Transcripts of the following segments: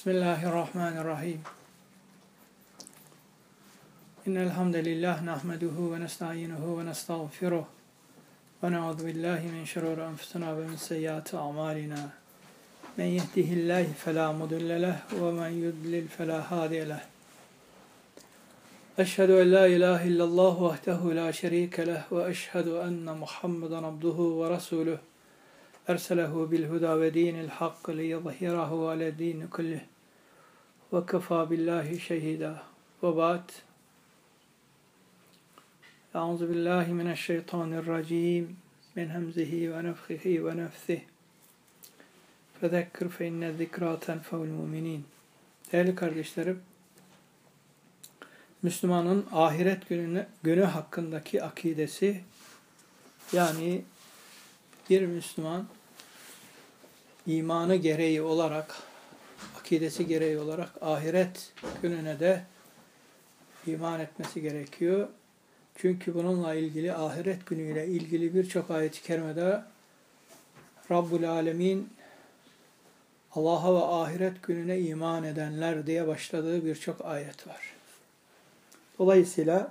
Bismillahirrahmanirrahim. İnnel hamdelellah nahmeduhu ve nestainuhu ve nestağfiruh ve na'udzu billahi min şururi enfusina ve min seyyiati a'malina. Men yehdihillahu fela mudille lehu ve men yudlil fela hadiye lehu. Eşhedü en la ilahe illallah vahdehu la şerike lehu ve eşhedü enne Muhammeden abduhu ve resuluh. Erselehu bil huda ve dinil hak liyuzhirahu ala din kullih. Ve kefâ billahi şehîdâ. Ve ba'd. Euzu billahi mineşşeytanirracim. Min hemzihi ve nefhihi ve nefsih. Fezekkir fe inne zikrâ tenfe'ul müminin. Değerli kardeşlerim, Müslümanın ahiret günü hakkındaki akidesi, yani bir Müslüman imanı gereği olarak, akidesi gereği olarak ahiret gününe de iman etmesi gerekiyor. Çünkü bununla ilgili, ahiret günüyle ilgili birçok ayet-i kerimede Rabbul Alemin Allah'a ve ahiret gününe iman edenler diye başladığı birçok ayet var. Dolayısıyla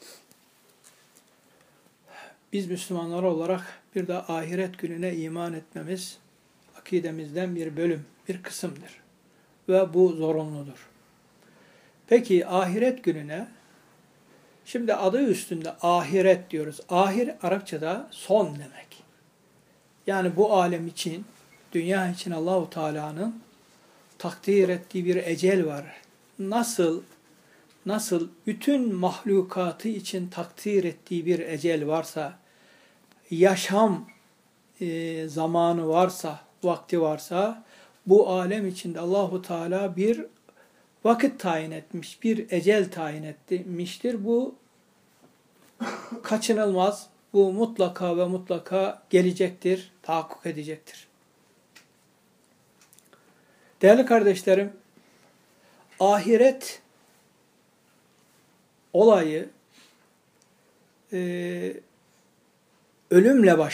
biz Müslümanlar olarak bir de ahiret gününe iman etmemiz akidemizden bir bölüm, bir kısımdır. Ve bu zorunludur. Peki ahiret gününe, şimdi adı üstünde ahiret diyoruz. Ahir Arapçada son demek. Yani bu alem için, dünya için Allahu Teala'nın takdir ettiği bir ecel var. Nasıl bütün mahlukatı için takdir ettiği bir ecel varsa, yaşam zamanı varsa, vakti varsa, bu alem içinde Allahu Teala bir vakit tayin etmiş, bir ecel tayin etmiştir. Bu kaçınılmaz, bu mutlaka ve mutlaka gelecektir, tahakkuk edecektir. Değerli kardeşlerim, ahiret olayı ölümle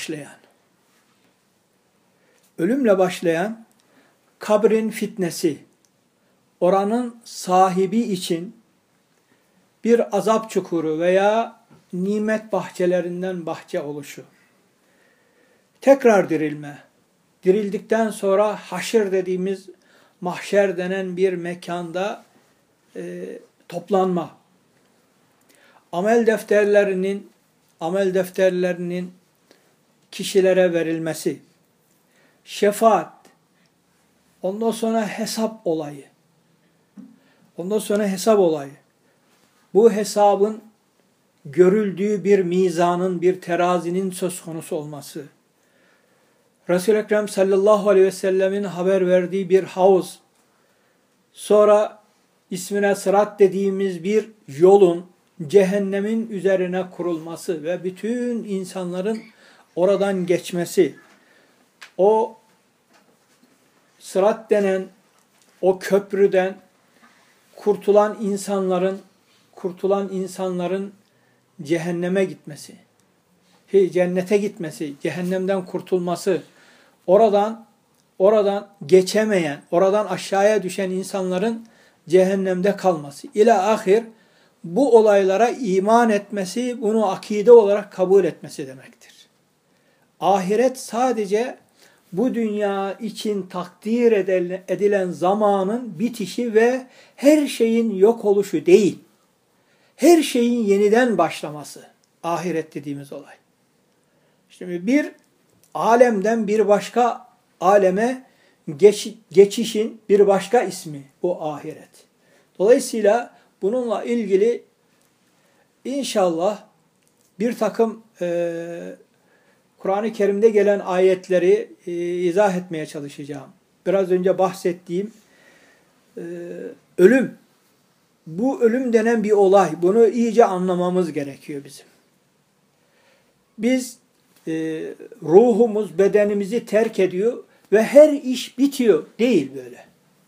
başlayan kabrin fitnesi, oranın sahibi için bir azap çukuru veya nimet bahçelerinden bahçe oluşu, tekrar dirilme, dirildikten sonra haşr dediğimiz, mahşer denen bir mekanda toplanma, amel defterlerinin kişilere verilmesi, şefaat, ondan sonra hesap olayı. Bu hesabın görüldüğü bir mizanın, bir terazinin söz konusu olması. Resul-i Ekrem sallallahu aleyhi ve sellemin haber verdiği bir havuz. Sonra ismine sırat dediğimiz bir yolun cehennemin üzerine kurulması ve bütün insanların oradan geçmesi. O sırat denen o köprüden kurtulan insanların cehenneme gitmesi, cennete gitmesi, cehennemden kurtulması, oradan geçemeyen, oradan aşağıya düşen insanların cehennemde kalması. İlâ ahir, bu olaylara iman etmesi, bunu akide olarak kabul etmesi demektir. Ahiret sadece bu dünya için takdir edilen zamanın bitişi ve her şeyin yok oluşu değil. Her şeyin yeniden başlaması. Ahiret dediğimiz olay. Şimdi bir alemden bir başka aleme geçişin bir başka ismi bu ahiret. Dolayısıyla bununla ilgili inşallah bir takım Kur'an-ı Kerim'de gelen ayetleri izah etmeye çalışacağım. Biraz önce bahsettiğim ölüm. Bu ölüm denen bir olay. Bunu iyice anlamamız gerekiyor bizim. Biz ruhumuz bedenimizi terk ediyor ve her iş bitiyor. Değil böyle.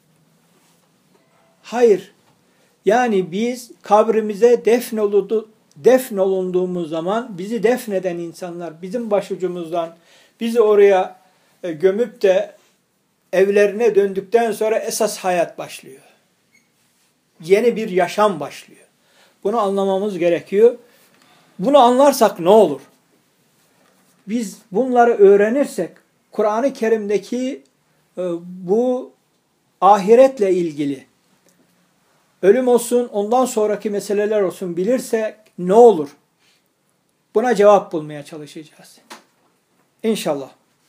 Hayır. Yani biz kabrimize defnolunduğumuz zaman bizi defneden insanlar bizim başucumuzdan bizi oraya gömüp de evlerine döndükten sonra esas hayat başlıyor. Yeni bir yaşam başlıyor. Bunu anlamamız gerekiyor. Bunu anlarsak ne olur? Biz bunları öğrenirsek, Kur'an-ı Kerim'deki bu ahiretle ilgili, ölüm olsun, ondan sonraki meseleler olsun bilirsek ne olur? Buna cevap bulmaya çalışacağız. İnşallah.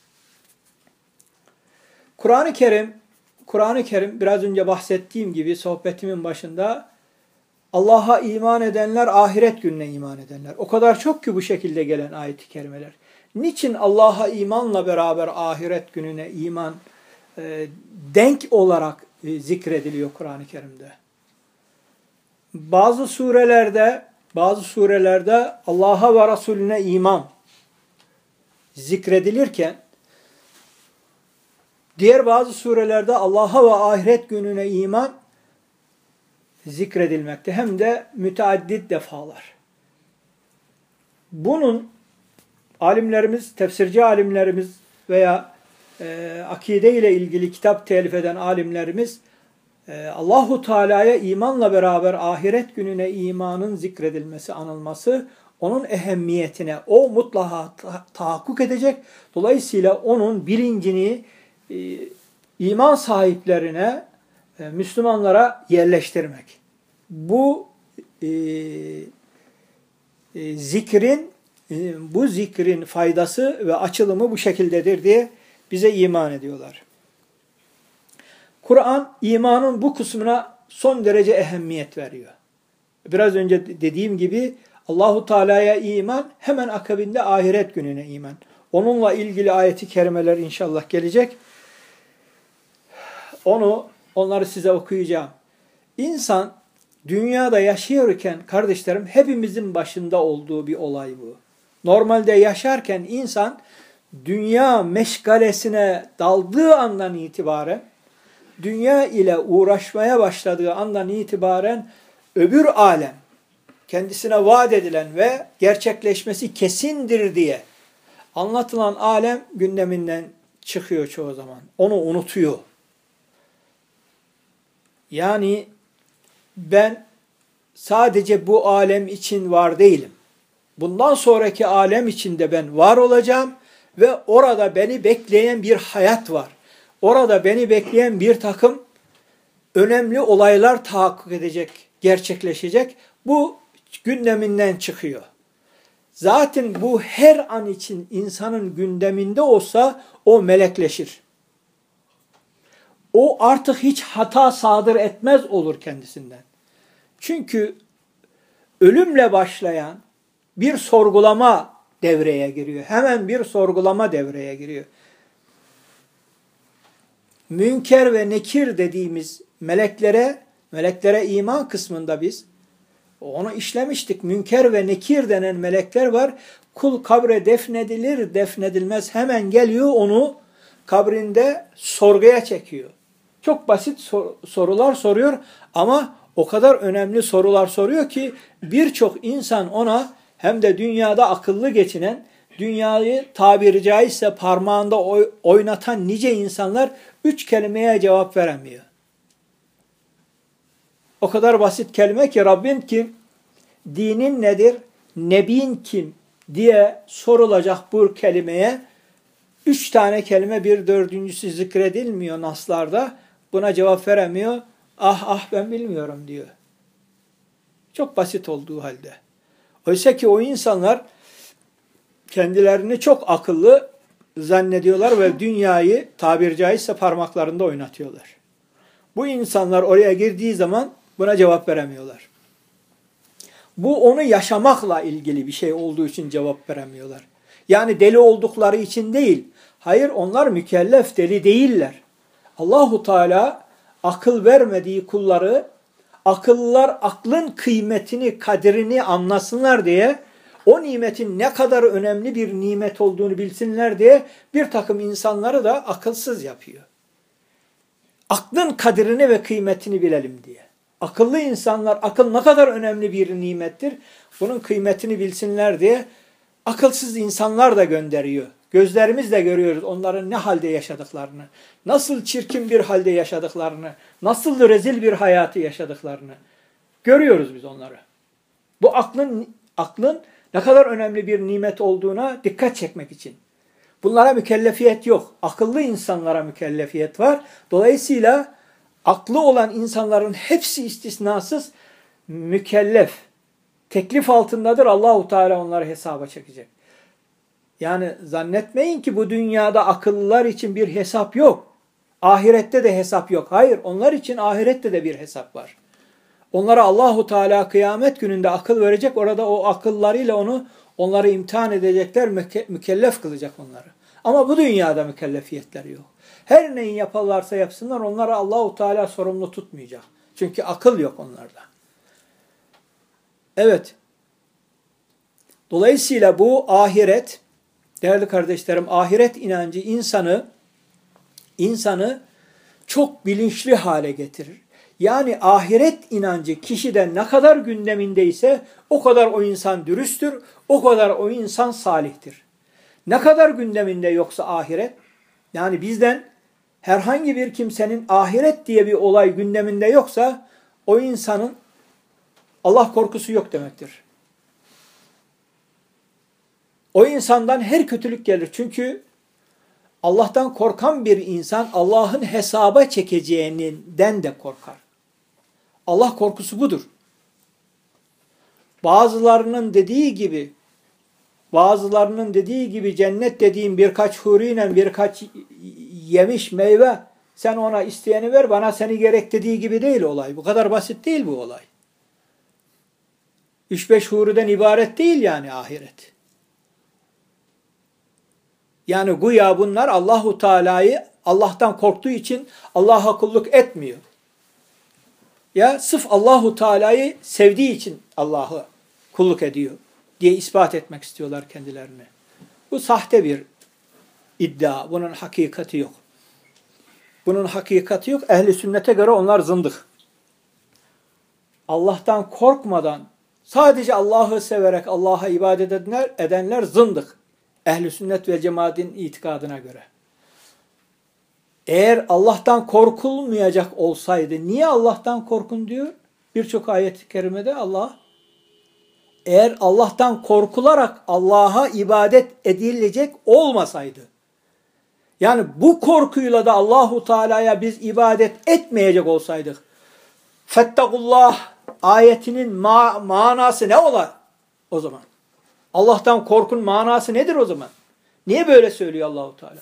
Kur'an-ı Kerim biraz önce bahsettiğim gibi sohbetimin başında Allah'a iman edenler, ahiret gününe iman edenler. O kadar çok ki bu şekilde gelen ayet-i kerimeler. Niçin Allah'a imanla beraber ahiret gününe iman denk olarak zikrediliyor Kur'an-ı Kerim'de? Bazı surelerde Allah'a ve Resulüne iman zikredilirken diğer bazı surelerde Allah'a ve ahiret gününe iman zikredilmekte. Hem de müteaddit defalar. Bunun alimlerimiz, tefsirci alimlerimiz veya akide ile ilgili kitap telif eden alimlerimiz Allahu Teala'ya imanla beraber ahiret gününe imanın zikredilmesi, anılması onun ehemmiyetine, o mutlaka tahakkuk edecek. Dolayısıyla onun bilincini iman sahiplerine, Müslümanlara yerleştirmek. Bu zikrin faydası ve açılımı bu şekildedir diye bize iman ediyorlar. Kur'an imanın bu kısmına son derece ehemmiyet veriyor. Biraz önce dediğim gibi Allahu Teala'ya iman, hemen akabinde ahiret gününe iman. Onunla ilgili ayeti kerimeler inşallah gelecek. Onları size okuyacağım. İnsan dünyada yaşıyorken kardeşlerim hepimizin başında olduğu bir olay bu. Normalde yaşarken insan dünya meşgalesine daldığı andan itibaren, dünya ile uğraşmaya başladığı andan itibaren öbür alem, kendisine vaat edilen ve gerçekleşmesi kesindir diye anlatılan alem gündeminden çıkıyor çoğu zaman. Onu unutuyor. Yani ben sadece bu alem için var değilim. Bundan sonraki alem içinde ben var olacağım ve orada beni bekleyen bir hayat var. Orada beni bekleyen bir takım önemli olaylar tahakkuk edecek, gerçekleşecek. Bu gündeminden çıkıyor. Zaten bu her an için insanın gündeminde olsa o melekleşir. O artık hiç hata sadır etmez olur kendisinden. Çünkü ölümle başlayan bir sorgulama devreye giriyor. Hemen bir sorgulama devreye giriyor. Münker ve nekir dediğimiz meleklere iman kısmında biz onu işlemiştik. Münker ve nekir denen melekler var. Kul kabre defnedilir, defnedilmez hemen geliyor onu kabrinde sorguya çekiyor. Çok basit sorular soruyor ama o kadar önemli sorular soruyor ki birçok insan ona hem de dünyada akıllı geçinen, dünyayı tabiri caizse parmağında oynatan nice insanlar 3 kelimeye cevap veremiyor. O kadar basit kelime ki Rabbin kim, dinin nedir, nebin kim diye sorulacak bu kelimeye 3 tane kelime, bir dördüncüsü zikredilmiyor naslarda. Buna cevap veremiyor. Ah ben bilmiyorum diyor. Çok basit olduğu halde. Oysa ki o insanlar kendilerini çok akıllı zannediyorlar ve dünyayı tabiri caizse parmaklarında oynatıyorlar. Bu insanlar oraya girdiği zaman buna cevap veremiyorlar. Bu onu yaşamakla ilgili bir şey olduğu için cevap veremiyorlar. Yani deli oldukları için değil. Hayır, onlar mükellef, deli değiller. Allahu Teala akıl vermediği kulları, akıllılar aklın kıymetini, kaderini anlasınlar diye, o nimetin ne kadar önemli bir nimet olduğunu bilsinler diye bir takım insanları da akılsız yapıyor. Aklın kaderini ve kıymetini bilelim diye. Akıllı insanlar, akıl ne kadar önemli bir nimettir, bunun kıymetini bilsinler diye akılsız insanlar da gönderiyor Gözlerimizle görüyoruz onların ne halde yaşadıklarını. Nasıl çirkin bir halde yaşadıklarını. Nasıl rezil bir hayatı yaşadıklarını. Görüyoruz biz onları. Bu aklın ne kadar önemli bir nimet olduğuna dikkat çekmek için. Bunlara mükellefiyet yok. Akıllı insanlara mükellefiyet var. Dolayısıyla aklı olan insanların hepsi istisnasız mükellef. Teklif altındadır. Allahu Teala onları hesaba çekecek. Yani zannetmeyin ki bu dünyada akıllılar için bir hesap yok. Ahirette de hesap yok. Hayır, onlar için ahirette de bir hesap var. Onlara Allahu Teala kıyamet gününde akıl verecek. Orada o akıllarıyla onları imtihan edecekler, mükellef kılacak onları. Ama bu dünyada mükellefiyetleri yok. Her neyi yaparlarsa yapsınlar onlara Allahu Teala sorumlu tutmayacak. Çünkü akıl yok onlarda. Evet. Dolayısıyla bu ahiret, değerli kardeşlerim, ahiret inancı insanı çok bilinçli hale getirir. Yani ahiret inancı kişide ne kadar gündemindeyse o kadar o insan dürüsttür, o kadar o insan salihtir. Ne kadar gündeminde yoksa ahiret, yani bizden herhangi bir kimsenin ahiret diye bir olay gündeminde yoksa o insanın Allah korkusu yok demektir. O insandan her kötülük gelir. Çünkü Allah'tan korkan bir insan Allah'ın hesaba çekeceğinden de korkar. Allah korkusu budur. Bazılarının dediği gibi cennet dediğim birkaç huriyle birkaç yemiş meyve sen ona isteyeni ver bana seni gerek dediği gibi değil olay. Bu kadar basit değil bu olay. 3-5 huriden ibaret değil yani ahiret. Yani güya bunlar Allahu Teala'yı Allah'tan korktuğu için Allah'a kulluk etmiyor. Ya sırf Allahu Teala'yı sevdiği için Allah'a kulluk ediyor diye ispat etmek istiyorlar kendilerine. Bu sahte bir iddia. Bunun hakikati yok. Bunun hakikati yok. Ehli sünnete göre onlar zındık. Allah'tan korkmadan sadece Allah'ı severek Allah'a ibadet edenler zındık. Ehl-i sünnet ve cemaatin itikadına göre. Eğer Allah'tan korkulmayacak olsaydı, niye Allah'tan korkun diyor? Birçok ayet-i kerimede Allah, eğer Allah'tan korkularak Allah'a ibadet edilecek olmasaydı, yani bu korkuyla da Allahu Teala'ya biz ibadet etmeyecek olsaydık, Fettakullah ayetinin manası ne olar o zaman? Allah'tan korkun manası nedir o zaman? Niye böyle söylüyor Allahu Teala?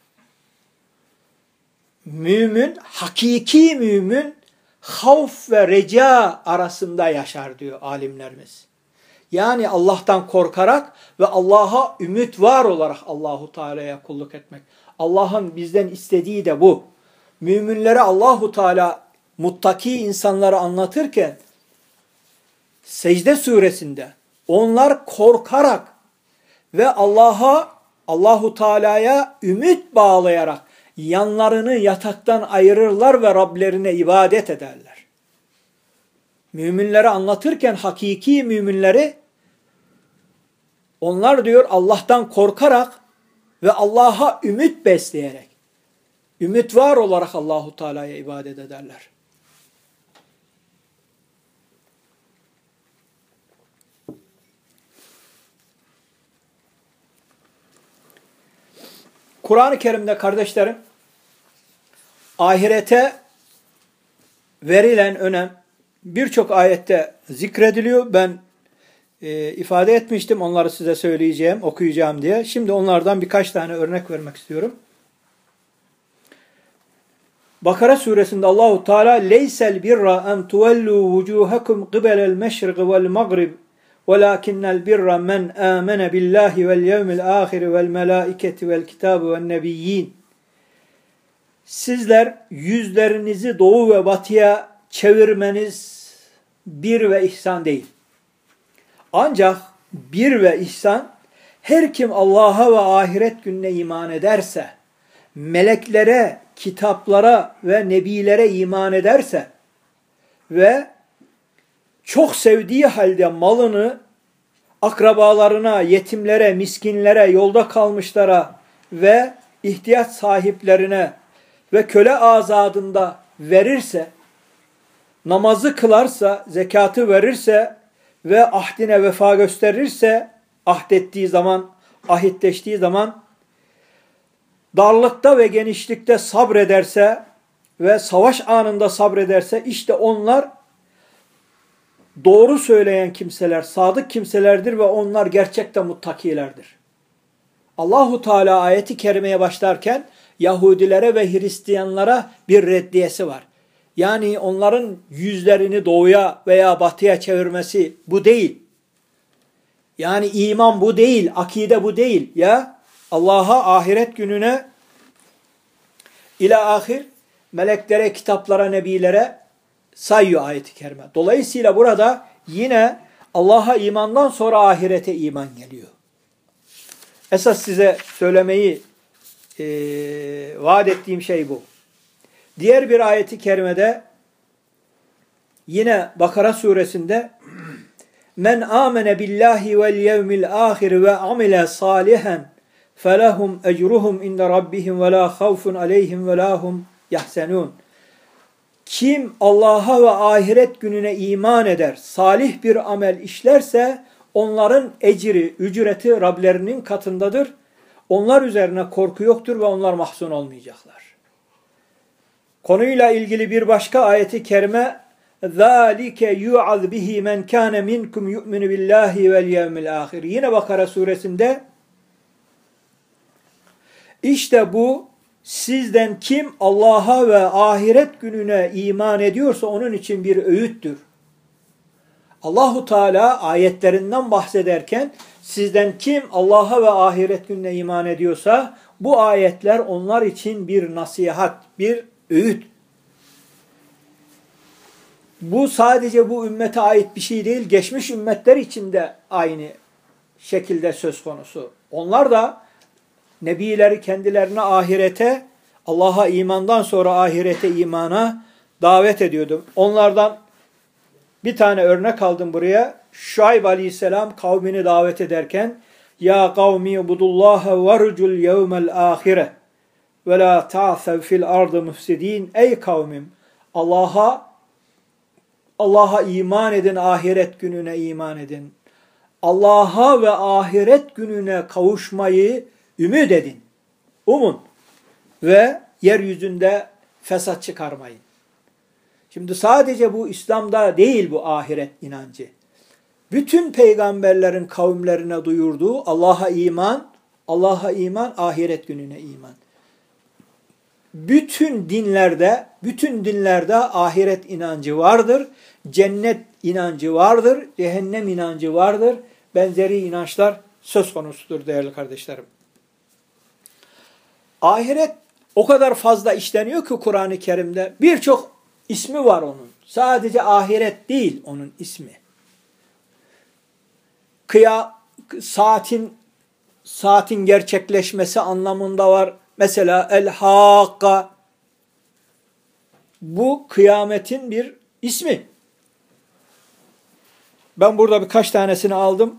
Mümin, hakiki mümin havf ve reca arasında yaşar diyor alimlerimiz. Yani Allah'tan korkarak ve Allah'a ümit var olarak Allahu Teala'ya kulluk etmek. Allah'ın bizden istediği de bu. Müminlere Allahu Teala muttaki insanları anlatırken Secde suresinde onlar korkarak ve Allahu Teala'ya ümit bağlayarak yanlarını yataktan ayırırlar ve Rablerine ibadet ederler. Müminleri anlatırken hakiki müminleri onlar diyor Allah'tan korkarak ve Allah'a ümit besleyerek, ümit var olarak Allahu Teala'ya ibadet ederler. Kur'an-ı Kerim'de kardeşlerim ahirete verilen önem birçok ayette zikrediliyor. Ben ifade etmiştim onları size söyleyeceğim, okuyacağım diye. Şimdi onlardan birkaç tane örnek vermek istiyorum. Bakara suresinde Allahu Teala leysel birra en tuvellu vucuhakum qibelel meşriq vel mağrib velakinnel birra men amene billahi vel yevmil ahir vel melaiketi vel kitabu ven nebiyyin. Sizler yüzlerinizi doğu ve batıya çevirmeniz bir ve ihsan değil. Ancak bir ve ihsan her kim Allah'a ve ahiret gününe iman ederse, meleklere, kitaplara ve nebilere iman ederse ve çok sevdiği halde malını akrabalarına, yetimlere, miskinlere, yolda kalmışlara ve ihtiyaç sahiplerine ve köle azadında verirse, namazı kılarsa, zekatı verirse ve ahdine vefa gösterirse, ahdettiği zaman, ahitleştiği zaman, darlıkta ve genişlikte sabrederse ve savaş anında sabrederse, işte onlar doğru söyleyen kimseler, sadık kimselerdir ve onlar gerçekten muttakilerdir. Allahu Teala ayeti kerimeye başlarken Yahudilere ve Hristiyanlara bir reddiyesi var. Yani onların yüzlerini doğuya veya batıya çevirmesi bu değil. Yani iman bu değil, akide bu değil. Ya Allah'a, ahiret gününe, ila ahir, meleklere, kitaplara, nebilere sayıyor ayet-i kerime. Dolayısıyla burada yine Allah'a imandan sonra ahirete iman geliyor. Esas size söylemeyi vaat ettiğim şey bu. Diğer bir ayeti kerimede yine Bakara suresinde men amene billahi vel yevmil ahir ve amile salihen felehum ecruhum inde rabbihim ve la havfun aleyhim ve la hum yahsenun. Kim Allah'a ve ahiret gününe iman eder, salih bir amel işlerse onların ecri, ücreti Rablerinin katındadır. Onlar üzerine korku yoktur ve onlar mahzun olmayacaklar. Konuyla ilgili bir başka ayeti kerime ذَٰلِكَ يُعَذْ بِهِ مَنْ كَانَ مِنْكُمْ يُؤْمِنُ بِاللّٰهِ وَالْيَوْمِ الْآخِرِ. Yine Bakara suresinde işte bu sizden kim Allah'a ve ahiret gününe iman ediyorsa onun için bir öğüttür. Allahu Teala ayetlerinden bahsederken sizden kim Allah'a ve ahiret gününe iman ediyorsa bu ayetler onlar için bir nasihat, bir öğüt. Bu sadece bu ümmete ait bir şey değil, geçmiş ümmetler için de aynı şekilde söz konusu. Onlar da nebileri kendilerine ahirete, Allah'a imandan sonra ahirete imana davet ediyordu. Onlardan bir tane örnek aldım buraya. Şuayb aleyhisselam kavmini davet ederken ya kavmi ibudullaha varcul yevmel ahire ve la ta'sev fil ardı müfsidin. Ey kavmim, Allah'a iman edin, ahiret gününe iman edin. Allah'a ve ahiret gününe kavuşmayı ümit edin. Umun. Ve yeryüzünde fesat çıkarmayın. Şimdi sadece bu İslam'da değil bu ahiret inancı. Bütün peygamberlerin kavimlerine duyurduğu Allah'a iman, ahiret gününe iman. Bütün dinlerde ahiret inancı vardır. Cennet inancı vardır. Cehennem inancı vardır. Benzeri inançlar söz konusudur değerli kardeşlerim. Ahiret o kadar fazla işleniyor ki Kur'an-ı Kerim'de. Birçok ismi var onun. Sadece ahiret değil onun ismi. Saatin gerçekleşmesi anlamında var. Mesela el-hakka. Bu kıyametin bir ismi. Ben burada birkaç tanesini aldım.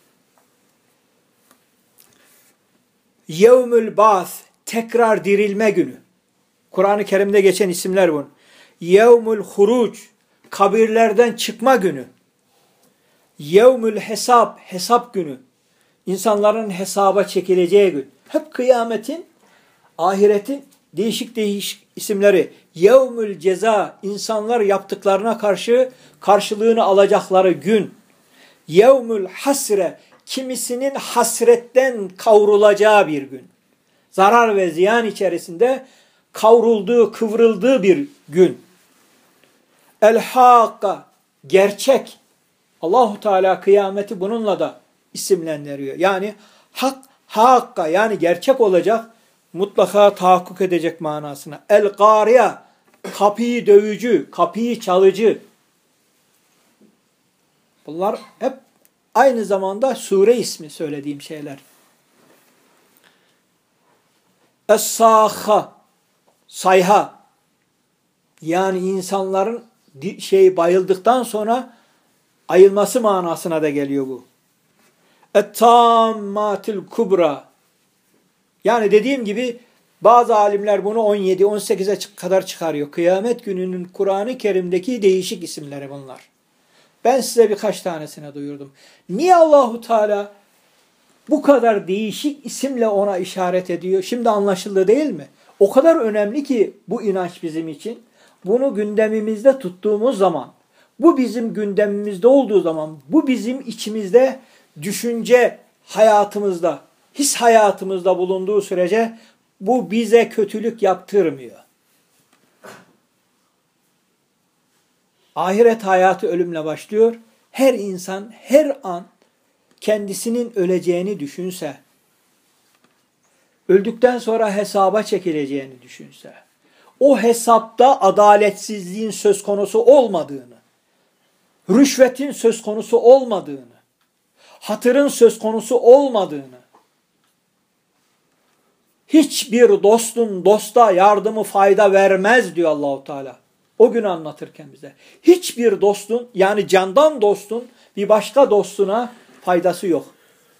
Yevmül ba'th, tekrar dirilme günü. Kur'an-ı Kerim'de geçen isimler bunun. Yevmül huruc, kabirlerden çıkma günü. Yevmül hesap, hesap günü. İnsanların hesaba çekileceği gün. Hep kıyametin, ahiretin değişik isimleri. Yevmül ceza, insanlar yaptıklarına karşı karşılığını alacakları gün. Yevmül hasre, kimisinin hasretten kavrulacağı bir gün. Zarar ve ziyan içerisinde kavrulduğu, kıvrıldığı bir gün. El-Hakka, gerçek. Allahu Teala kıyameti bununla da isimlendiriyor. Yani hakka, yani gerçek olacak, mutlaka tahakkuk edecek manasına. El-Gâriya, kapıyı dövücü, kapıyı çalıcı. Bunlar hep aynı zamanda sure ismi söylediğim şeyler. Es-Sâha, sayha. Yani insanların bayıldıktan sonra ayılması manasına da geliyor bu. Et-Tammatil Kubra. Yani dediğim gibi bazı alimler bunu 17-18'e kadar çıkarıyor. Kıyamet gününün Kur'an-ı Kerim'deki değişik isimleri bunlar. Ben size birkaç tanesine duyurdum. Niye Allahu Teala bu kadar değişik isimle ona işaret ediyor? Şimdi anlaşıldı değil mi? O kadar önemli ki bu inanç bizim için. Bunu gündemimizde tuttuğumuz zaman, bu bizim gündemimizde olduğu zaman, bu bizim içimizde, düşünce hayatımızda, his hayatımızda bulunduğu sürece bu bize kötülük yaptırmıyor. Ahiret hayatı ölümle başlıyor. Her insan her an kendisinin öleceğini düşünse, öldükten sonra hesaba çekileceğini düşünse, o hesapta adaletsizliğin söz konusu olmadığını, rüşvetin söz konusu olmadığını, hatırın söz konusu olmadığını, hiçbir dostun dosta yardımı fayda vermez diyor Allahu Teala. O günü anlatırken bize. Hiçbir dostun, yani candan dostun bir başka dostuna faydası yok.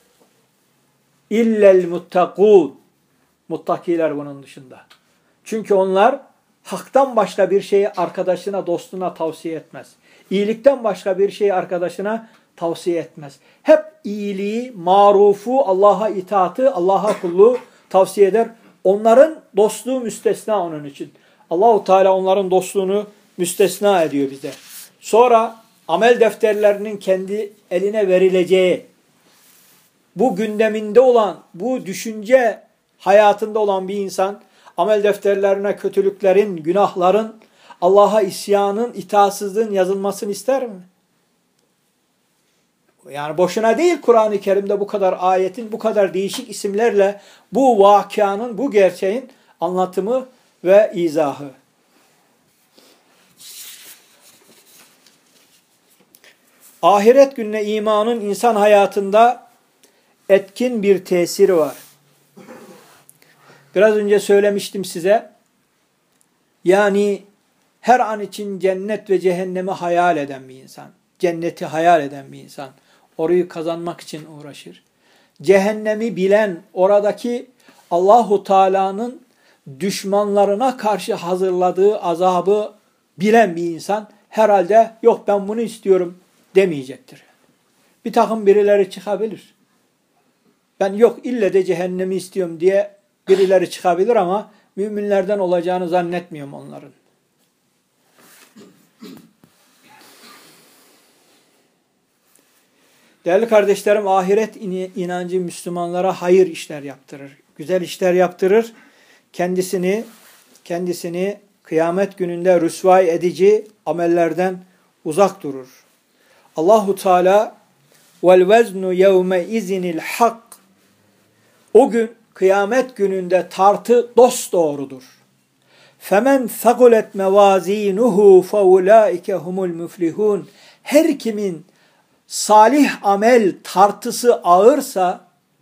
İllel muttakûn. Muttakiler bunun dışında. Çünkü onlar haktan başka bir şeyi arkadaşına, dostuna tavsiye etmez. İyilikten başka bir şeyi arkadaşına tavsiye etmez. Hep iyiliği, marufu, Allah'a itaatı, Allah'a kulluğu tavsiye eder. Onların dostluğu müstesna onun için. Allahu Teala onların dostluğunu müstesna ediyor bize. Sonra amel defterlerinin kendi eline verileceği, bu gündeminde olan, bu düşünce hayatında olan bir insan, amel defterlerine kötülüklerin, günahların, Allah'a isyanın, itaatsizliğin yazılmasını ister mi? Yani boşuna değil Kur'an-ı Kerim'de bu kadar ayetin, bu kadar değişik isimlerle bu vakianın, bu gerçeğin anlatımı ve izahı. Ahiret gününe imanın insan hayatında etkin bir tesiri var. Biraz önce söylemiştim size. Yani her an için cennet ve cehennemi hayal eden bir insan. Cenneti hayal eden bir insan. Orayı kazanmak için uğraşır. Cehennemi bilen, oradaki Allahu Teala'nın düşmanlarına karşı hazırladığı azabı bilen bir insan herhalde yok ben bunu istiyorum demeyecektir. Bir takım birileri çıkabilir. Ben yok ille de cehennemi istiyorum diye birileri çıkabilir ama müminlerden olacağını zannetmiyorum onların. Değerli kardeşlerim, ahiret inancı Müslümanlara hayır işler yaptırır. Güzel işler yaptırır. Kendisini kıyamet gününde rüsvay edici amellerden uzak durur. Allahu Teala vel veznu yevme izinil hak. O gün kıyamet gününde tartı dosdoğrudur. Femen thaqulet mevazinuhu feulaike humul muflihun. Her kimin salih amel tartısı ağırsa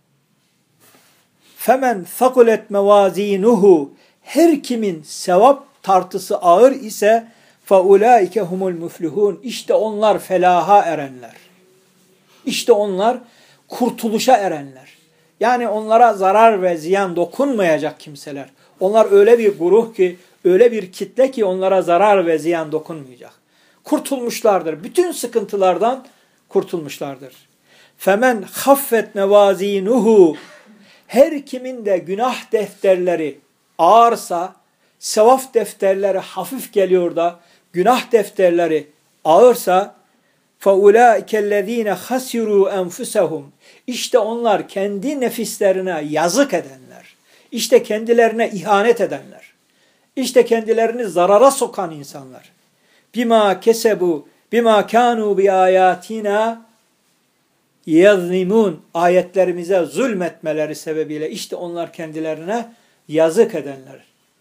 femen thaqulet mevazinuhu, her kimin sevap tartısı ağır ise feulaike humul muflihun. İşte onlar felaha erenler. İşte onlar kurtuluşa erenler. Yani onlara zarar ve ziyan dokunmayacak kimseler. Onlar öyle bir grup ki, öyle bir kitle ki onlara zarar ve ziyan dokunmayacak. Kurtulmuşlardır. Bütün sıkıntılardan kurtulmuşlardır. Femen haffet mevazinuhu, her kimin de günah defterleri ağırsa, sevap defterleri hafif geliyor da günah defterleri ağırsa فَاُولَٰئِكَ خَسِرُوا أَنْفُسَهُمْ. İşte onlar kendi nefislerine yazık edenler. İşte kendilerine ihanet edenler. İşte kendilerini zarara sokan insanlar. بِمَا كَسَبُوا بِمَا كَانُوا بِآيَاتِنَا يَظْلِمُونَ. Ayetlerimize zulmetmeleri sebebiyle işte onlar kendilerine yazık edenler.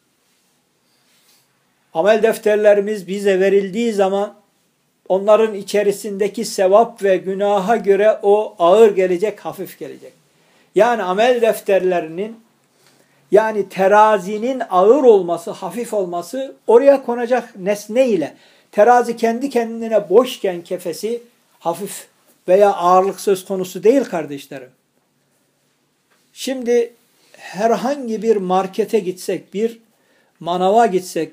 Amel defterlerimiz bize verildiği zaman onların içerisindeki sevap ve günaha göre o ağır gelecek, hafif gelecek. Yani amel defterlerinin, yani terazinin ağır olması, hafif olması oraya konacak nesne ile. Terazi kendi kendine boşken kefesi hafif veya ağırlık söz konusu değil kardeşlerim. Şimdi herhangi bir markete gitsek, bir manava gitsek,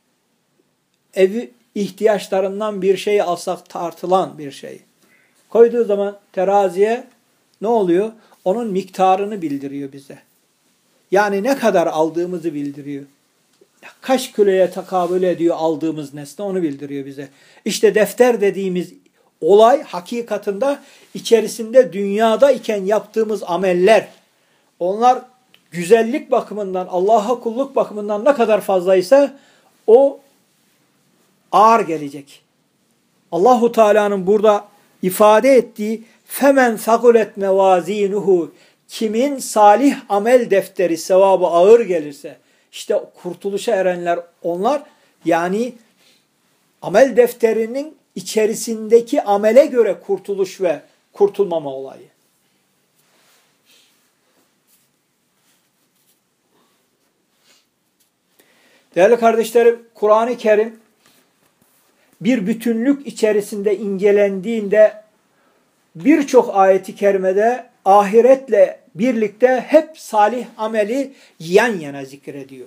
ev ihtiyaçlarından bir şey alsak tartılan bir şey. Koyduğu zaman teraziye ne oluyor? Onun miktarını bildiriyor bize. Yani ne kadar aldığımızı bildiriyor. Kaç kiloya tekabül ediyor aldığımız nesne onu bildiriyor bize. İşte defter dediğimiz olay hakikatında içerisinde dünyada iken yaptığımız ameller, onlar güzellik bakımından, Allah'a kulluk bakımından ne kadar fazlaysa o ağır gelecek. Allahu Teala'nın burada ifade ettiği femen sagulet mevazinuhu, kimin salih amel defteri sevabı ağır gelirse, işte kurtuluşa erenler onlar, yani amel defterinin içerisindeki amele göre kurtuluş ve kurtulmama olayı. Değerli kardeşlerim, Kur'an-ı Kerim bir bütünlük içerisinde incelendiğinde birçok ayeti kerimede ahiretle birlikte hep salih ameli yan yana zikrediyor.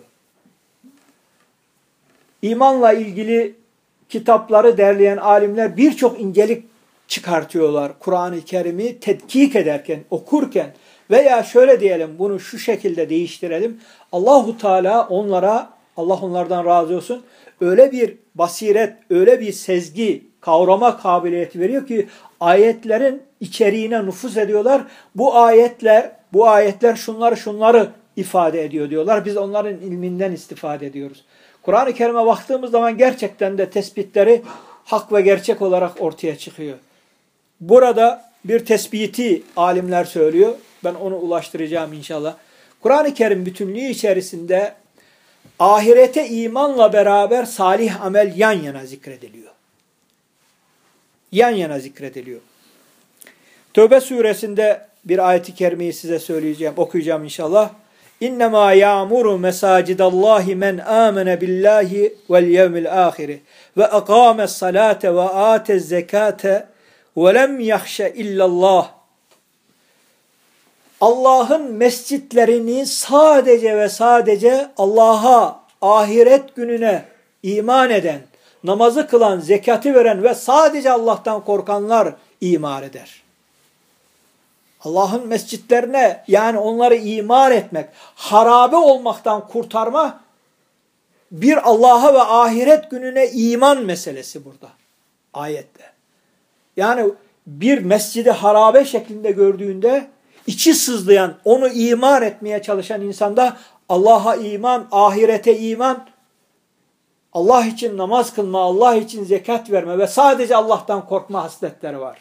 İmanla ilgili kitapları derleyen alimler birçok incelik çıkartıyorlar. Kur'an-ı Kerim'i tetkik ederken, okurken veya şöyle diyelim, bunu şu şekilde değiştirelim. Allahu Teala onlara, Allah onlardan razı olsun, öyle bir basiret, öyle bir sezgi, kavrama kabiliyeti veriyor ki ayetlerin içeriğine nüfuz ediyorlar. Bu ayetler şunları ifade ediyor diyorlar. Biz onların ilminden istifade ediyoruz. Kur'an-ı Kerim'e baktığımız zaman gerçekten de tespitleri hak ve gerçek olarak ortaya çıkıyor. Burada bir tespiti alimler söylüyor. Ben onu ulaştıracağım inşallah. Kur'an-ı Kerim bütünlüğü içerisinde ahirete imanla beraber salih amel yan yana zikrediliyor. Yan yana zikrediliyor. Tövbe suresinde bir ayet-i kerimeyi size söyleyeceğim, okuyacağım inşallah. İnnemâ ya'muru mesâcidallahi men âmene billahi vel yevmil âhiri ve ekâmes salâte ve âtez zekâte ve lem yahşe illallah. Allah'ın mescitlerini sadece ve sadece Allah'a, ahiret gününe iman eden, namazı kılan, zekatı veren ve sadece Allah'tan korkanlar imar eder. Allah'ın mescitlerine, yani onları imar etmek, harabe olmaktan kurtarma, bir Allah'a ve ahiret gününe iman meselesi burada, ayette. Yani bir mescidi harabe şeklinde gördüğünde, içi sızlayan, onu imar etmeye çalışan insanda Allah'a iman, ahirete iman, Allah için namaz kılma, Allah için zekat verme ve sadece Allah'tan korkma hasletleri var.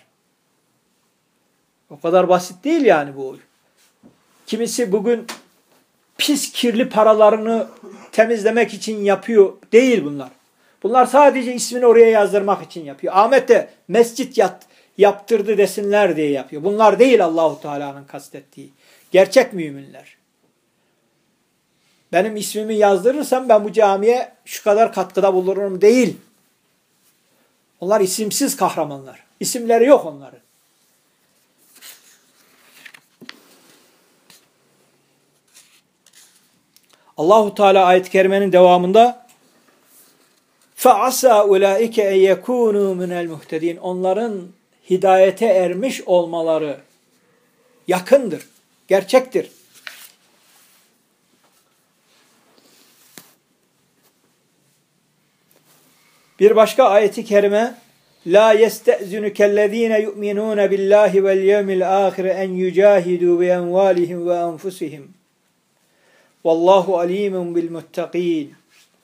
O kadar basit değil yani bu. Kimisi bugün pis kirli paralarını temizlemek için yapıyor. Değil bunlar. Bunlar sadece ismini oraya yazdırmak için yapıyor. Ahmet de mescit yaptırdı desinler diye yapıyor. Bunlar değil Allahu Teala'nın kastettiği. Gerçek müminler. Benim ismimi yazdırırsam ben bu camiye şu kadar katkıda bulunurum değil. Onlar isimsiz kahramanlar. İsimleri yok onların. Allahu Teala ayet-i kerimenin devamında فَعَسَى اُولَٰئِكَ اَنْ يَكُونُوا مِنَ الْمُهْتَد۪ينَ onların hidayete ermiş olmaları yakındır, gerçektir. Bir başka ayet-i kerime لَا يَسْتَأْذِنُكَ الَّذ۪ينَ يُؤْمِنُونَ بِاللّٰهِ وَالْيَوْمِ الْآخِرِ اَنْ يُجَاهِدُوا بِاَمْوَالِهِمْ وَاَنْفُسِهِمْ Vallahu alimun bil muttaqin.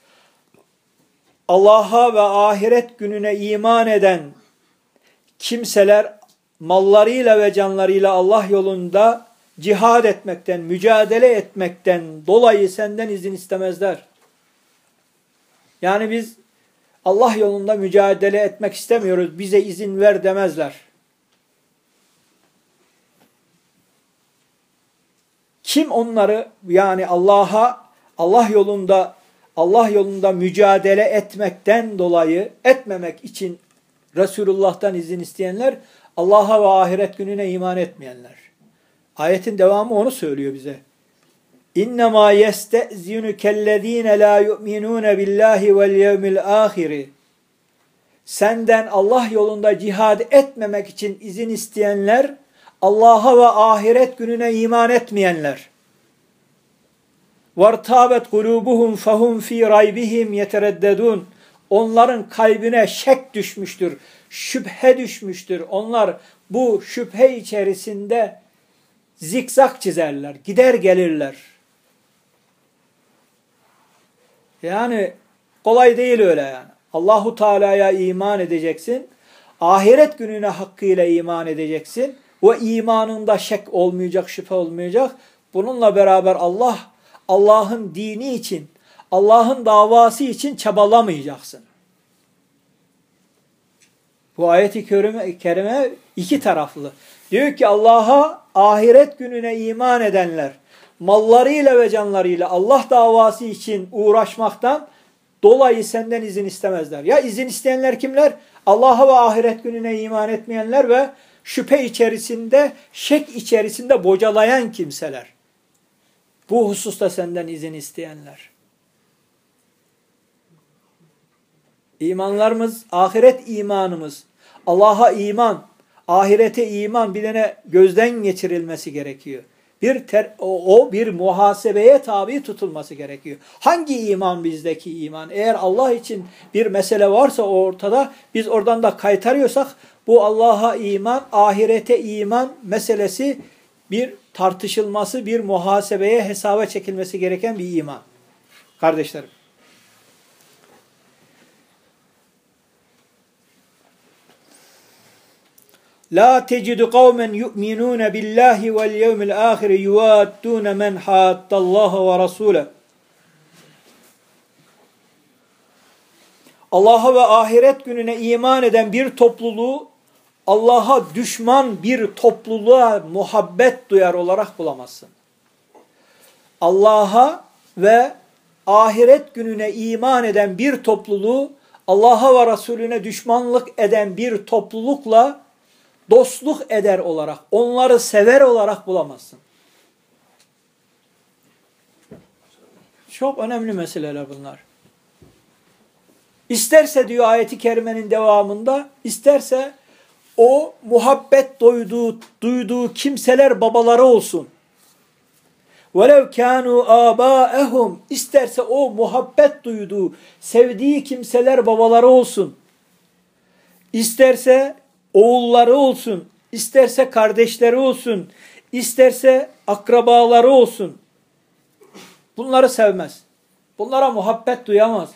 Allah'a ve ahiret gününe iman eden kimseler mallarıyla ve canlarıyla Allah yolunda cihad etmekten, mücadele etmekten dolayı senden izin istemezler. Yani biz Allah yolunda mücadele etmek istemiyoruz, bize izin ver demezler. Kim onları, yani Allah yolunda mücadele etmekten dolayı, etmemek için Resulullah'tan izin isteyenler, Allah'a ve ahiret gününe iman etmeyenler. Ayetin devamı onu söylüyor bize. İnnemâ yeste'zinükellezîne lâ yu'minûne billâhi vel yevmil âhiri. Senden Allah yolunda cihad etmemek için izin isteyenler, Allah'a ve ahiret gününe iman etmeyenler. وَارْتَابَتْ قُلُوبُهُمْ فَهُمْ ف۪ي رَيْبِهِمْ يَتَرَدَّدُونَ. Onların kalbine şek düşmüştür, şüphe düşmüştür. Onlar bu şüphe içerisinde zikzak çizerler, gider gelirler. Yani kolay değil öyle yani. Allahu Teala'ya iman edeceksin, ahiret gününe hakkıyla iman edeceksin ve imanında şek olmayacak, şüphe olmayacak. Bununla beraber Allah'ın dini için, Allah'ın davası için çabalamayacaksın. Bu ayet-i kerime iki taraflı. Diyor ki Allah'a, ahiret gününe iman edenler mallarıyla ve canlarıyla Allah davası için uğraşmaktan dolayı senden izin istemezler. Ya izin isteyenler kimler? Allah'a ve ahiret gününe iman etmeyenler ve şüphe içerisinde, şek içerisinde bocalayan kimseler. Bu hususta senden izin isteyenler. İmanlarımız, ahiret imanımız, Allah'a iman, ahirete iman bilene gözden geçirilmesi gerekiyor. Bir muhasebeye tabi tutulması gerekiyor. Hangi iman bizdeki iman? Eğer Allah için bir mesele varsa ortada, biz oradan da kaytarıyorsak, bu Allah'a iman, ahirete iman meselesi bir tartışılması, bir muhasebeye, hesaba çekilmesi gereken bir iman. Kardeşlerim. La tecidu kavmen yu'minun billahi vel yevmil ahir yuvaddun men haddallaha ve rasule. Allah'a ve ahiret gününe iman eden bir topluluğu Allah'a düşman bir topluluğa muhabbet duyar olarak bulamazsın. Allah'a ve ahiret gününe iman eden bir topluluğu Allah'a ve Resulüne düşmanlık eden bir toplulukla dostluk eder olarak, onları sever olarak bulamazsın. Çok önemli meseleler bunlar. İsterse diyor ayeti kerimenin devamında, isterse o muhabbet duyduğu kimseler babaları olsun. وَلَوْ كَانُوا آبَاءَهُمْ. İsterse o muhabbet duyduğu, sevdiği kimseler babaları olsun. İsterse oğulları olsun, isterse kardeşleri olsun, isterse akrabaları olsun. Bunları sevmez. Bunlara muhabbet duyamaz.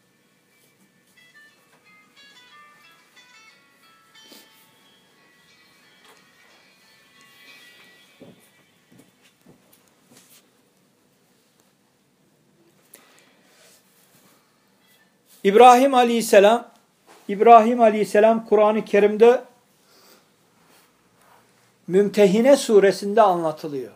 İbrahim Aleyhisselam Kur'an-ı Kerim'de Mümtehine suresinde anlatılıyor.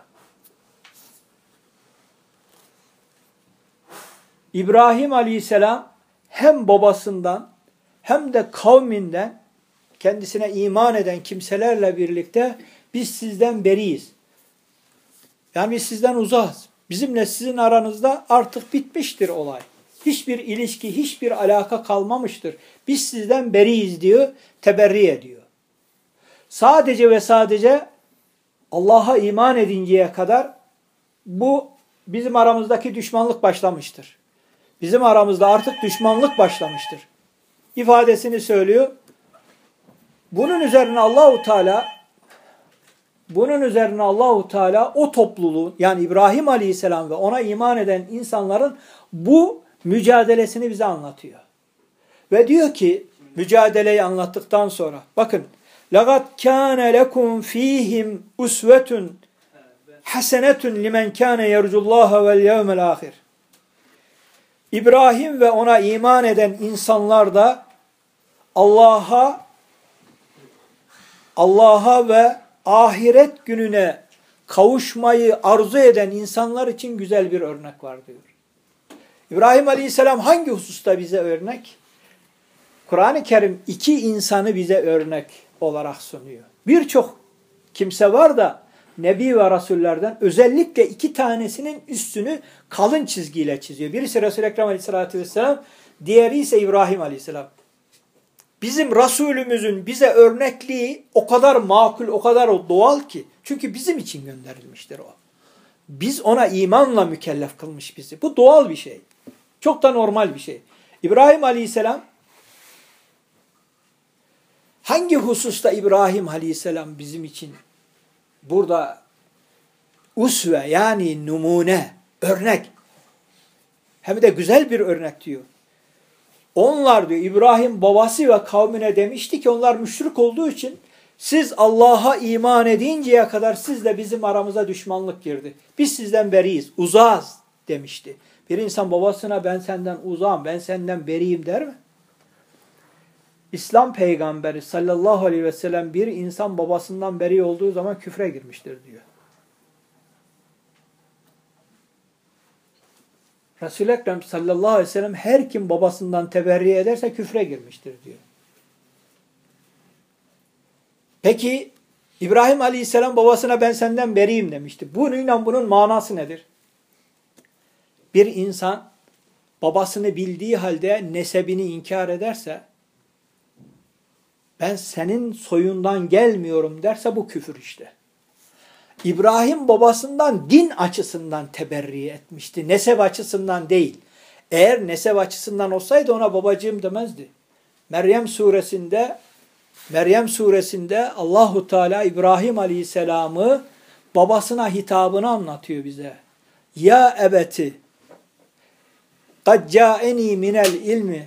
İbrahim Aleyhisselam hem babasından hem de kavminden kendisine iman eden kimselerle birlikte biz sizden beriyiz. Yani biz sizden uzağız. Bizimle sizin aranızda artık bitmiştir olay. Hiçbir ilişki, hiçbir alaka kalmamıştır. Biz sizden beriyiz diyor, teberri ediyor. Sadece ve sadece Allah'a iman edinceye kadar bu bizim aramızdaki düşmanlık başlamıştır. Bizim aramızda artık düşmanlık başlamıştır. İfadesini söylüyor. Bunun üzerine Allahu Teala o topluluğun, yani İbrahim Aleyhisselam ve ona iman eden insanların bu mücadelesini bize anlatıyor. Ve diyor ki mücadeleyi anlattıktan sonra bakın لَقَدْ كَانَ لَكُمْ ف۪يهِمْ اُسْوَةٌ حَسَنَةٌ لِمَنْ كَانَ يَرْجُ اللّٰهَ وَالْيَوْمَ الْآخِرِ. İbrahim ve ona iman eden insanlar da Allah'a ve ahiret gününe kavuşmayı arzu eden insanlar için güzel bir örnek var diyor. İbrahim Aleyhisselam hangi hususta bize örnek? Kur'an-ı Kerim iki insanı bize örnek olarak sunuyor. Birçok kimse var da Nebi ve Rasullerden özellikle 2 tanesinin üstünü kalın çizgiyle çiziyor. Birisi Resul-i Ekrem Aleyhisselatü Vesselam, diğeri ise İbrahim Aleyhisselam. Bizim Resulümüzün bize örnekliği o kadar makul, o kadar doğal ki. Çünkü bizim için gönderilmiştir o. Biz ona imanla mükellef kılmış bizi. Bu doğal bir şey. Çok da normal bir şey. İbrahim Aleyhisselam, hangi hususta İbrahim Aleyhisselam bizim için burada usve, yani numune, örnek, hem de güzel bir örnek diyor. Onlar diyor, İbrahim babası ve kavmine demişti ki, onlar müşrik olduğu için siz Allah'a iman edinceye kadar sizle bizim aramıza düşmanlık girdi. Biz sizden beriyiz, uzağız demişti. Bir insan babasına ben senden uzağım, ben senden beriyim der mi? İslam peygamberi sallallahu aleyhi ve sellem bir insan babasından beri olduğu zaman küfre girmiştir diyor. Resul-i Ekrem sallallahu aleyhi ve sellem her kim babasından teberri ederse küfre girmiştir diyor. Peki İbrahim aleyhisselam babasına ben senden beriyim demişti. Bunun manası nedir? Bir insan babasını bildiği halde nesebini inkar ederse, ben senin soyundan gelmiyorum derse bu küfür işte. İbrahim babasından din açısından teberri etmişti. Nesep açısından değil. Eğer nesep açısından olsaydı ona babacığım demezdi. Meryem suresinde Allahu Teala İbrahim Aleyhisselam'ı babasına hitabını anlatıyor bize. Ya ebeti kad ca'eni minel ilmi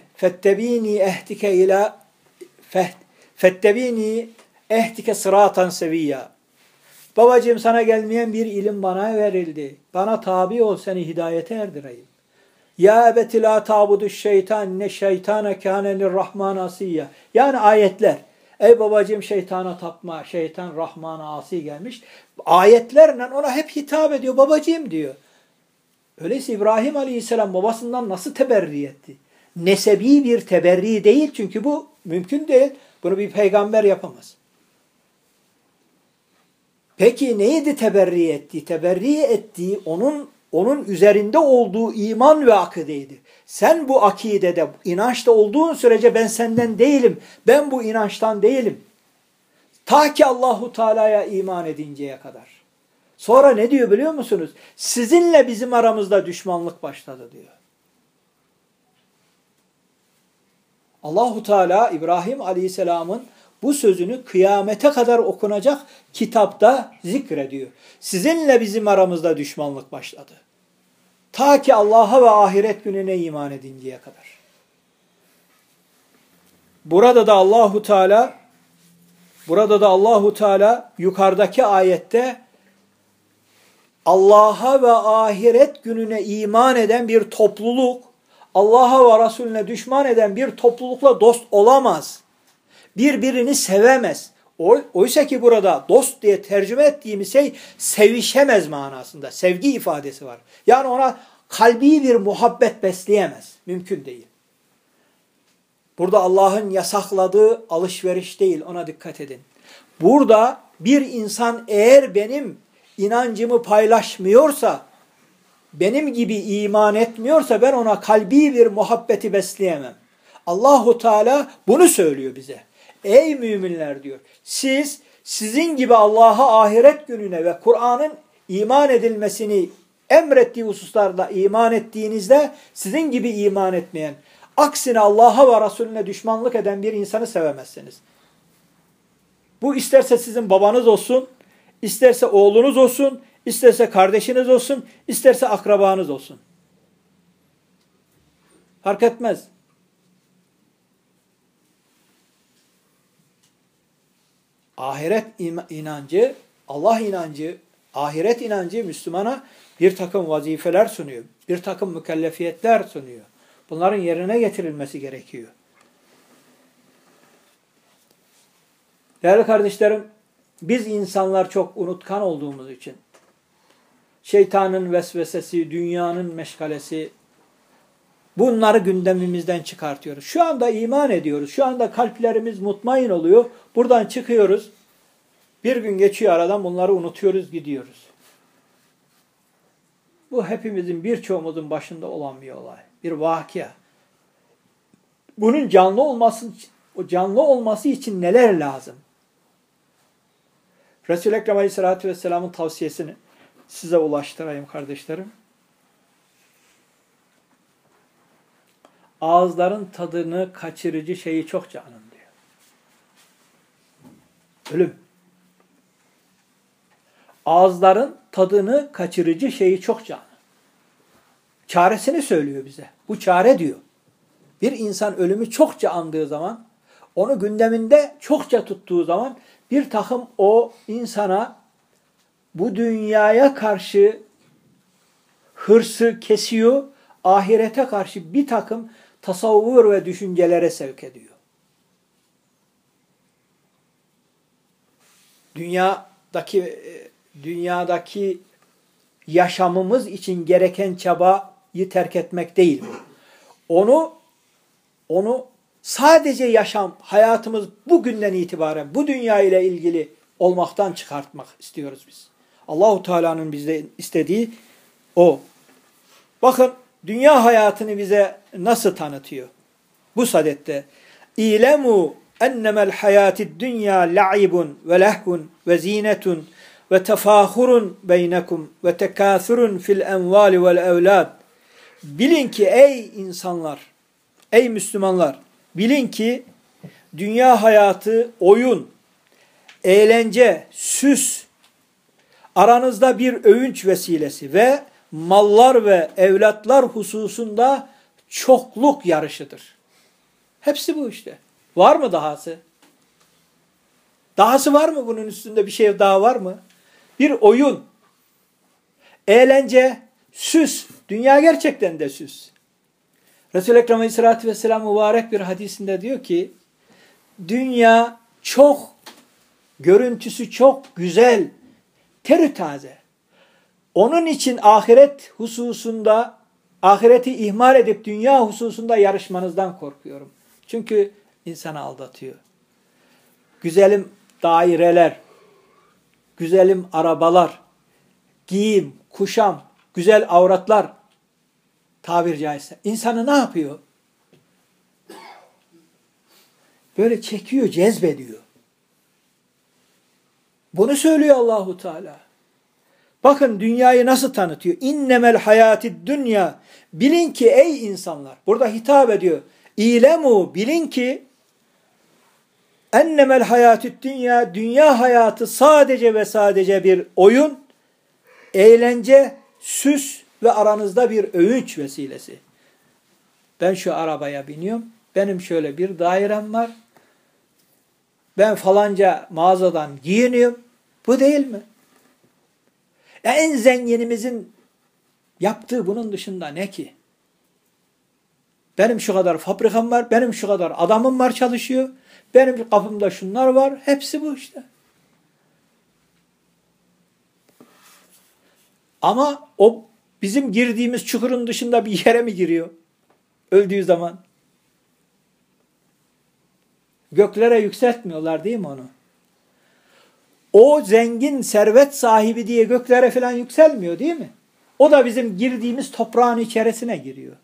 fettebini ehdike sıratan seviyya. Babacığım, sana gelmeyen bir ilim bana verildi. Bana tabi ol, seni hidayete erdireyim. Ya ebeti la tabuduş şeytan ne şeytane kâne lirrahman asiyya. Yani ayetler. Ey babacığım, şeytana tapma. Şeytan Rahman'a asi gelmiş. Ayetlerle ona hep hitap ediyor. Babacığım diyor. Öyleyse İbrahim Aleyhisselam babasından nasıl teberri etti? Nesebi bir teberri değil, çünkü bu mümkün değil. Bunu bir peygamber yapamaz. Peki neydi teberri ettiği? Teberri ettiği onun üzerinde olduğu iman ve akideydi. Sen bu akidede, inançta olduğun sürece ben senden değilim. Ben bu inançtan değilim. Ta ki Allahu Teala'ya iman edinceye kadar. Sonra ne diyor biliyor musunuz? Sizinle bizim aramızda düşmanlık başladı diyor. Allahu Teala İbrahim Aleyhisselam'ın bu sözünü kıyamete kadar okunacak kitapta zikrediyor. Sizinle bizim aramızda düşmanlık başladı. Ta ki Allah'a ve ahiret gününe iman edinceye kadar. Burada da Allahu Teala yukarıdaki ayette Allah'a ve ahiret gününe iman eden bir topluluk, Allah'a ve Resulüne düşman eden bir toplulukla dost olamaz. Birbirini sevemez. Oysa ki burada dost diye tercüme ettiğimiz şey sevişemez manasında. Sevgi ifadesi var. Yani ona kalbi bir muhabbet besleyemez. Mümkün değil. Burada Allah'ın yasakladığı alışveriş değil. Ona dikkat edin. Burada bir insan eğer benim inancımı paylaşmıyorsa, benim gibi iman etmiyorsa ben ona kalbi bir muhabbeti besleyemem. Allahu Teala bunu söylüyor bize. Ey müminler diyor. Sizin gibi Allah'a, ahiret gününe ve Kur'an'ın iman edilmesini emrettiği hususlarda iman ettiğinizde sizin gibi iman etmeyen, aksine Allah'a ve Resulüne düşmanlık eden bir insanı sevemezsiniz. Bu isterse sizin babanız olsun, isterse oğlunuz olsun, isterse kardeşiniz olsun, isterse akrabanız olsun. Fark etmez. Ahiret inancı, Allah inancı, ahiret inancı Müslümana bir takım vazifeler sunuyor. Bir takım mükellefiyetler sunuyor. Bunların yerine getirilmesi gerekiyor. Değerli kardeşlerim, biz insanlar çok unutkan olduğumuz için, şeytanın vesvesesi, dünyanın meşgalesi, bunları gündemimizden çıkartıyoruz. Şu anda iman ediyoruz. Şu anda kalplerimiz mutmain oluyor. Buradan çıkıyoruz. Bir gün geçiyor aradan, bunları unutuyoruz, gidiyoruz. Bu hepimizin, birçoğumuzun başında olan bir olay. Bir vakıa. Bunun canlı olması için neler lazım? Resul-i Ekrem Aleyhisselatü Vesselam'ın tavsiyesini size ulaştırayım kardeşlerim. Ağızların tadını kaçırıcı şeyi çok canım diyor. Ölüm. Ağızların tadını kaçırıcı şeyi çok canım. Çaresini söylüyor bize. Bu çare diyor. Bir insan ölümü çokça andığı zaman, onu gündeminde çokça tuttuğu zaman bir takım o insana bu dünyaya karşı hırsı kesiyor, ahirete karşı bir takım tasavvur ve düşüncelere sevk ediyor. Dünyadaki yaşamımız için gereken çabayı terk etmek değil mi? Onu sadece yaşam, hayatımız bugünden itibaren bu dünya ile ilgili olmaktan çıkartmak istiyoruz biz. Allahu Teala'nın bizde istediği o. Bakın dünya hayatını bize nasıl tanıtıyor? Bu sadette İlemu ennemel hayatid dünya la'ibun ve lehvun ve zinetun ve tefahurun beynekum ve tekâthurun fil envâli vel evlâd. Bilin ki ey insanlar, ey Müslümanlar, bilin ki dünya hayatı oyun, eğlence, süs, aranızda bir övünç vesilesi ve mallar ve evlatlar hususunda çokluk yarışıdır. Hepsi bu işte. Var mı dahası? Dahası var mı bunun üstünde, bir şey daha var mı? Bir oyun, eğlence, süs. Dünya gerçekten de süs. Resul-i Ekrem Aleyhisselatü Vesselam mübarek bir hadisinde diyor ki, dünya çok, görüntüsü çok güzel, terü taze. Onun için ahiret hususunda, ahireti ihmal edip dünya hususunda yarışmanızdan korkuyorum. Çünkü insanı aldatıyor. Güzelim daireler, güzelim arabalar, giyim, kuşam, güzel avratlar, tabir caizse. İnsanı ne yapıyor? Böyle çekiyor, cezbediyor. Bunu söylüyor Allahu Teala. Bakın dünyayı nasıl tanıtıyor? İnnemel hayatid dünya. Bilin ki ey insanlar. Burada hitap ediyor. İlemu, bilin ki ennemel hayatid dünya. Dünya hayatı sadece ve sadece bir oyun, eğlence, süs ve aranızda bir övünç vesilesi. Ben şu arabaya biniyorum. Benim şöyle bir dairem var. Ben falanca mağazadan giyiniyorum. Bu değil mi? En zenginimizin yaptığı bunun dışında ne ki? Benim şu kadar fabrikam var, benim şu kadar adamım var çalışıyor, benim kapımda şunlar var, hepsi bu işte. Ama o bizim girdiğimiz çukurun dışında bir yere mi giriyor? Öldüğü zaman. Göklere yükseltmiyorlar değil mi onu? O zengin, servet sahibi diye göklere falan yükselmiyor değil mi? O da bizim girdiğimiz toprağın içerisine giriyor.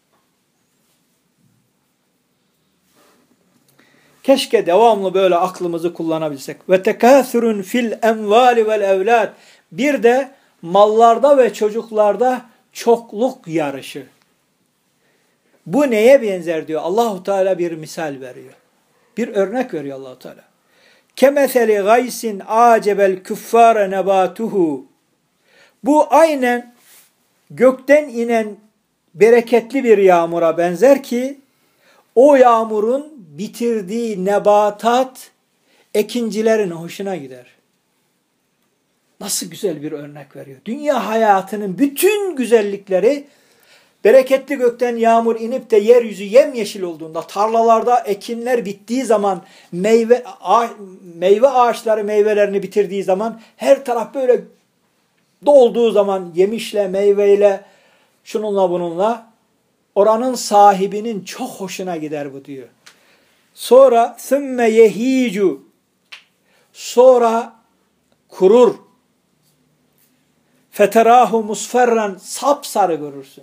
Keşke devamlı böyle aklımızı kullanabilsek. Ve tekâthürün fil envâli vel evlâd. Bir de mallarda ve çocuklarda çokluk yarışı. Bu neye benzer diyor? Allahu Teala bir misal veriyor. Bir örnek veriyor Allahu Teala. Kemeseli gaysin acebel küffâre nebâtuhu. Bu aynen gökten inen bereketli bir yağmura benzer ki o yağmurun bitirdiği nebatat ekincilerin hoşuna gider. Nasıl güzel bir örnek veriyor. Dünya hayatının bütün güzellikleri bereketli gökten yağmur inip de yeryüzü yemyeşil olduğunda, tarlalarda ekinler bittiği zaman, meyve ağaçları meyvelerini bitirdiği zaman, her taraf böyle dolduğu zaman yemişle, meyveyle, şununla bununla, oranın sahibinin çok hoşuna gider bu diyor. Sonra ثُمَّ يَه۪يجُ. Sonra kurur. Feterahu musferran, sapsarı görürsün.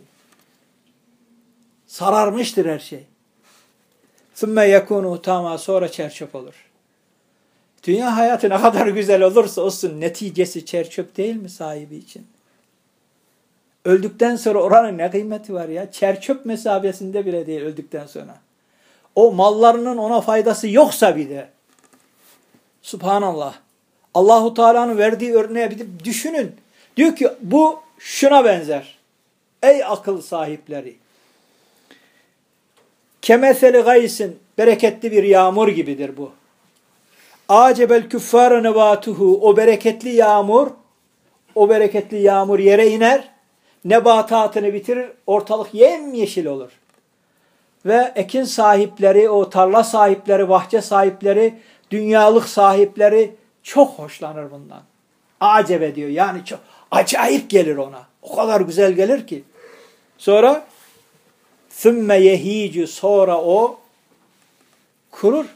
Sararmıştır her şey. Sümme yekunu tama, sonra çerçöp olur. Dünya hayatı ne kadar güzel olursa olsun neticesi çerçöp değil mi sahibi için? Öldükten sonra oranın ne kıymeti var ya? Çerçöp mesabesinde bile değil öldükten sonra. O mallarının ona faydası yoksa bile. Subhanallah. Allahu Teala'nın verdiği örneğe bir düşünün. Diyor ki bu şuna benzer. Ey akıl sahipleri. Kemeseli gaysin, bereketli bir yağmur gibidir bu. Acebel küffâre nebâtuhu, o bereketli yağmur yere iner, nebatatını bitirir, ortalık yemyeşil olur. Ve ekin sahipleri, o tarla sahipleri, bahçe sahipleri, dünyalık sahipleri çok hoşlanır bundan. Acebe diyor, yani çok acayip gelir ona. O kadar güzel gelir ki. Sonra sümme yehîcü, sonra o kurur.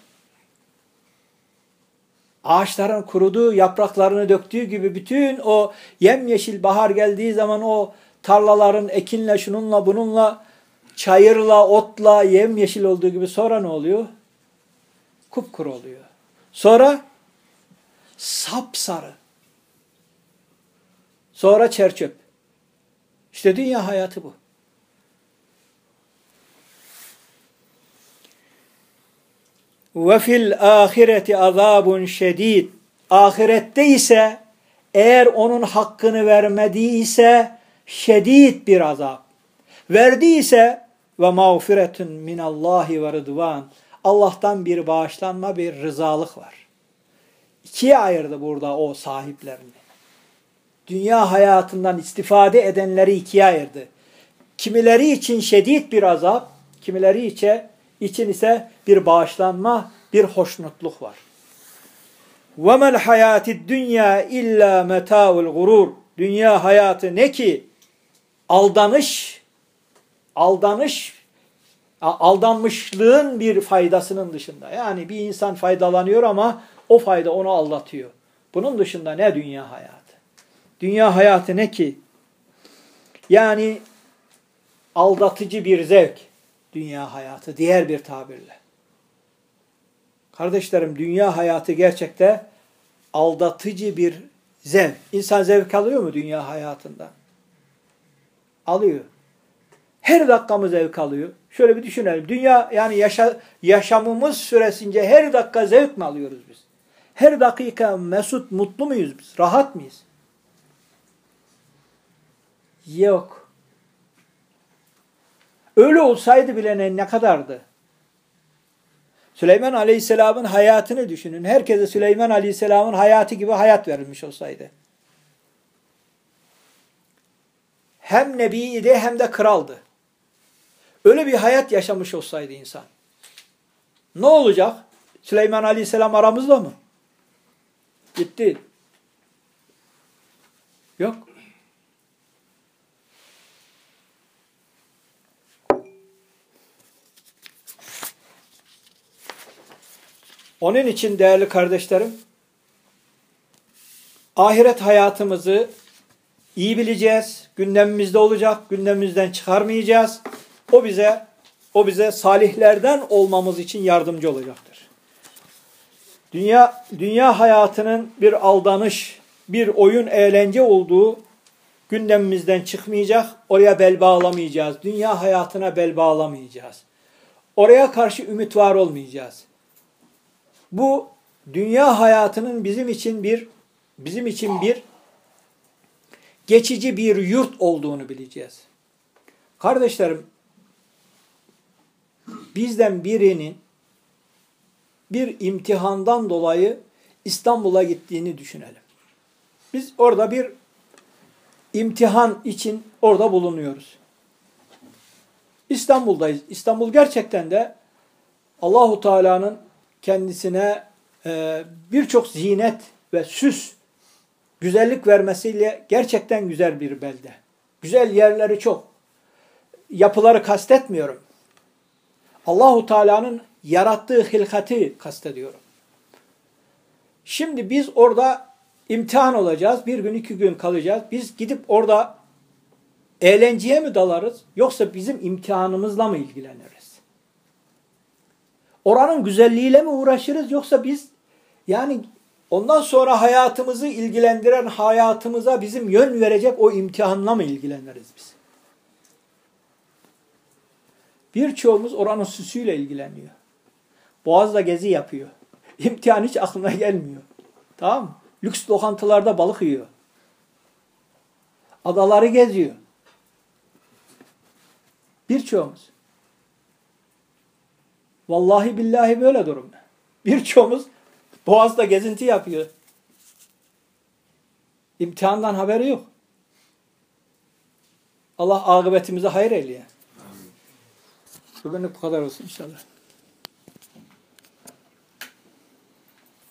Ağaçların kuruduğu, yapraklarını döktüğü gibi bütün o yemyeşil bahar geldiği zaman o tarlaların ekinle, şununla, bununla, çayırla, otla yemyeşil olduğu gibi sonra ne oluyor? Kupkuru oluyor. Sonra sapsarı. Sonra çerçöp. İşte dünya hayatı bu. Ve fil ahireti azabun şedid. Ahirette ise eğer onun hakkını vermediyse şedid bir azap. Verdiyse ve mağfiretun minallahi ve rıdvan. Allah'tan bir bağışlanma, bir rızalık var. İkiye ayırdı burada o sahiplerini. Dünya hayatından istifade edenleri ikiye ayırdı. Kimileri için şedid bir azap, kimileri için ise bir bağışlanma, bir hoşnutluk var. وَمَا الْحَيَاتِ الدُّنْيَا اِلَّا مَتَاءُ الْغُرُورِ. Dünya hayatı ne ki? Aldanmışlığın bir faydasının dışında. Yani bir insan faydalanıyor ama o fayda onu aldatıyor. Bunun dışında ne dünya hayatı? Dünya hayatı ne ki? Yani aldatıcı bir zevk. Dünya hayatı diğer bir tabirle. Kardeşlerim, dünya hayatı gerçekte aldatıcı bir zevk. İnsan zevk alıyor mu dünya hayatında? Alıyor. Her dakikamız zevk alıyor. Şöyle bir düşünelim. Dünya yani yaşamımız süresince her dakika zevk mi alıyoruz biz? Her dakika mesut, mutlu muyuz biz? Rahat mıyız? Yok. Öyle olsaydı bile ne kadardı? Süleyman Aleyhisselam'ın hayatını düşünün. Herkese Süleyman Aleyhisselam'ın hayatı gibi hayat verilmiş olsaydı. Hem nebiydi hem de kraldı. Öyle bir hayat yaşamış olsaydı insan. Ne olacak? Süleyman Aleyhisselam aramızda mı? Gitti. Yok. Onun için değerli kardeşlerim, ahiret hayatımızı iyi bileceğiz. Gündemimizde olacak. Gündemimizden çıkarmayacağız. O bize salihlerden olmamız için yardımcı olacaktır. Dünya hayatının bir aldanış, bir oyun, eğlence olduğu gündemimizden çıkmayacak. Oraya bel bağlamayacağız. Dünya hayatına bel bağlamayacağız. Oraya karşı ümit var olmayacağız. Bu dünya hayatının bizim için bir geçici bir yurt olduğunu bileceğiz. Kardeşlerim, bizden birinin bir imtihandan dolayı İstanbul'a gittiğini düşünelim. Biz orada bir imtihan için orada bulunuyoruz. İstanbul'dayız. İstanbul gerçekten de Allahu Teala'nın kendisine birçok zinet ve süs, güzellik vermesiyle gerçekten güzel bir belde. Güzel yerleri çok. Yapıları kastetmiyorum. Allahu Teala'nın yarattığı hilkati kastediyorum. Şimdi biz orada imtihan olacağız. Bir gün, 2 gün kalacağız. Biz gidip orada eğlenceye mi dalarız? Yoksa bizim imtihanımızla mı ilgileniriz? Oranın güzelliğiyle mi uğraşırız? Yoksa biz yani ondan sonra hayatımızı ilgilendiren, hayatımıza bizim yön verecek o imtihanla mı ilgileniriz biz? Birçoğumuz oranın süsüyle ilgileniyor. Boğaz'da gezi yapıyor. İmtihan hiç aklına gelmiyor. Tamam mı? Lüks lokantalarda balık yiyor. Adaları geziyor. Birçoğumuz. Vallahi billahi böyle durum. Birçoğumuz Boğaz'da gezinti yapıyor. İmtihandan haberi yok. Allah akıbetimize hayır eyleye. Bugünlük bu kadar olsun inşallah.